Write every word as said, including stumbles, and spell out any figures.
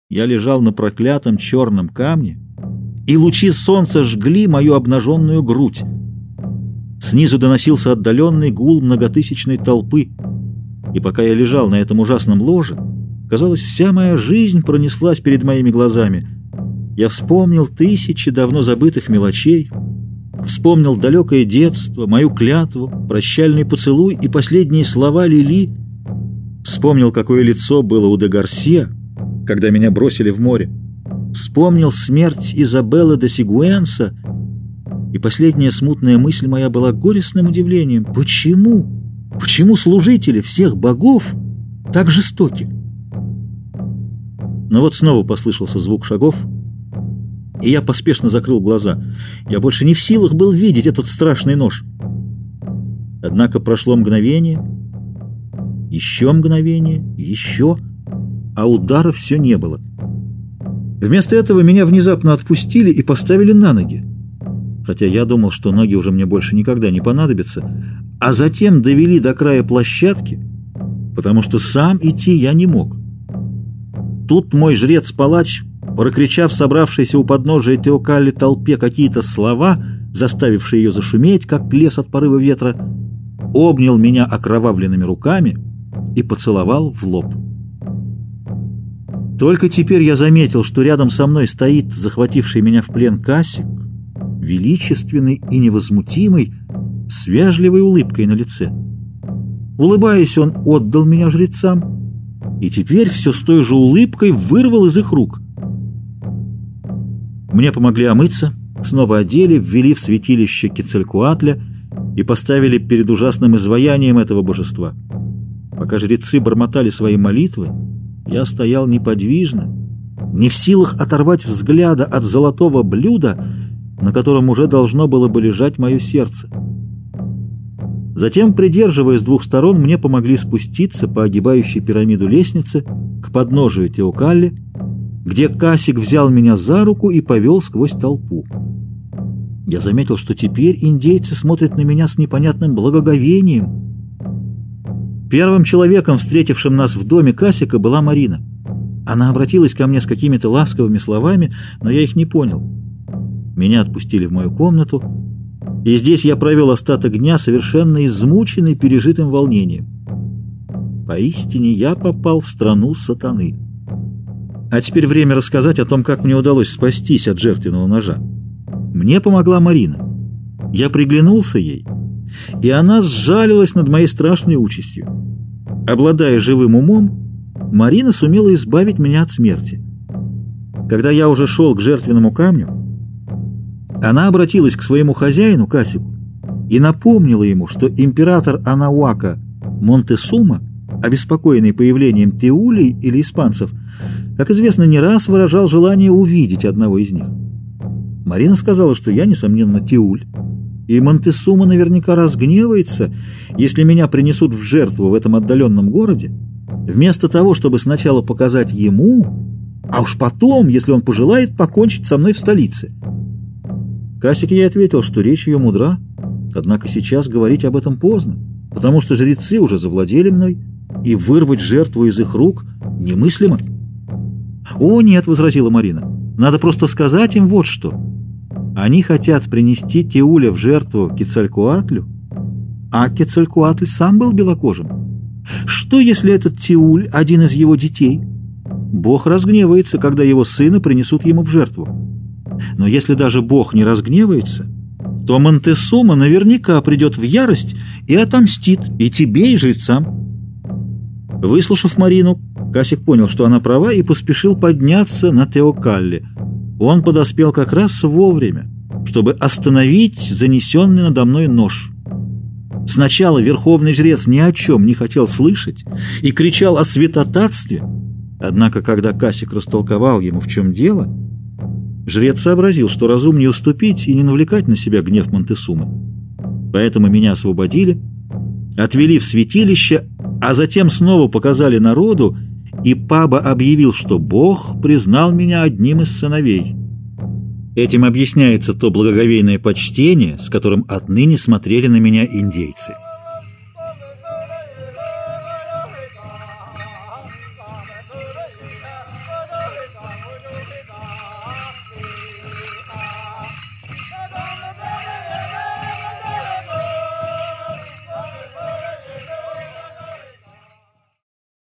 Я лежал на проклятом черном камне, и лучи солнца жгли мою обнаженную грудь. Снизу доносился отдаленный гул многотысячной толпы, и пока я лежал на этом ужасном ложе, казалось, вся моя жизнь пронеслась перед моими глазами. Я вспомнил тысячи давно забытых мелочей, вспомнил далекое детство, мою клятву, прощальный поцелуй и последние слова Лили, вспомнил, какое лицо было у де Гарсия, когда меня бросили в море, вспомнил смерть Изабеллы де Сигуэнса, и последняя смутная мысль моя была горестным удивлением. Почему? Почему служители всех богов так жестоки? Но вот снова послышался звук шагов, и я поспешно закрыл глаза. Я больше не в силах был видеть этот страшный нож. Однако прошло мгновение, еще мгновение, еще, а удара все не было. Вместо этого меня внезапно отпустили и поставили на ноги, хотя я думал, что ноги уже мне больше никогда не понадобятся, а затем довели до края площадки, потому что сам идти я не мог. Тут мой жрец-палач, прокричав собравшейся у подножия Теокалли толпе какие-то слова, заставившие ее зашуметь, как лес от порыва ветра, обнял меня окровавленными руками и поцеловал в лоб. Только теперь я заметил, что рядом со мной стоит захвативший меня в плен Кассик, величественный и невозмутимый, с вежливой улыбкой на лице. Улыбаясь, он отдал меня жрецам, и теперь все с той же улыбкой вырвал из их рук. Мне помогли омыться, снова одели, ввели в святилище Кецалькоатля и поставили перед ужасным изваянием этого божества. Пока жрецы бормотали свои молитвы, я стоял неподвижно, не в силах оторвать взгляда от золотого блюда, на котором уже должно было бы лежать мое сердце. Затем, придерживая с двух сторон, мне помогли спуститься по огибающей пирамиду лестнице к подножию Теокалли, где Кассик взял меня за руку и повел сквозь толпу. Я заметил, что теперь индейцы смотрят на меня с непонятным благоговением. Первым человеком, встретившим нас в доме Кассика, была Марина. Она обратилась ко мне с какими-то ласковыми словами, но я их не понял. Меня отпустили в мою комнату, и здесь я провел остаток дня, совершенно измученный пережитым волнением. Поистине я попал в страну сатаны. А теперь время рассказать о том, как мне удалось спастись от жертвенного ножа. Мне помогла Марина. Я приглянулся ей, и она сжалилась над моей страшной участью. Обладая живым умом, Марина сумела избавить меня от смерти. Когда я уже шел к жертвенному камню, она обратилась к своему хозяину Кассику и напомнила ему, что император Анауака Монтесума, обеспокоенный появлением теулей или испанцев, как известно, не раз выражал желание увидеть одного из них. Марина сказала, что я, несомненно, теуль, и Монтесума наверняка разгневается, если меня принесут в жертву в этом отдаленном городе, вместо того, чтобы сначала показать ему, а уж потом, если он пожелает, покончить со мной в столице. Кассик ей ответил, что речь ее мудра, однако сейчас говорить об этом поздно, потому что жрецы уже завладели мной, и вырвать жертву из их рук немыслимо. «О, нет», — возразила Марина, — «надо просто сказать им вот что. Они хотят принести Теуля в жертву Кецалькоатлю, а Кецалькоатль сам был белокожим. Что, если этот Теуль — один из его детей? Бог разгневается, когда его сына принесут ему в жертву. Но если даже Бог не разгневается, то Монтесума наверняка придет в ярость и отомстит и тебе, и жрецам». Выслушав Марину, Кассик понял, что она права, и поспешил подняться на Теокалли. Он подоспел как раз вовремя, чтобы остановить занесенный надо мной нож. Сначала верховный жрец ни о чем не хотел слышать и кричал о святотатстве, однако когда Кассик растолковал ему, в чем дело, жрец сообразил, что разумнее уступить и не навлекать на себя гнев Монтесумы. Поэтому меня освободили, отвели в святилище, а затем снова показали народу, и Паба объявил, что Бог признал меня одним из сыновей. Этим объясняется то благоговейное почтение, с которым отныне смотрели на меня индейцы.